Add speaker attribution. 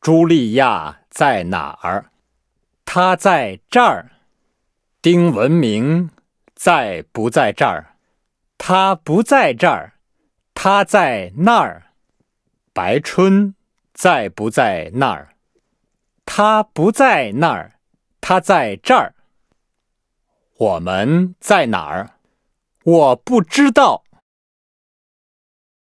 Speaker 1: 茱莉亚在哪儿？她在这儿。丁文明在不在这儿？他不在这儿，他在那儿。白春在不在那儿？他不在那儿，他在这儿。我们在哪儿？我不知道。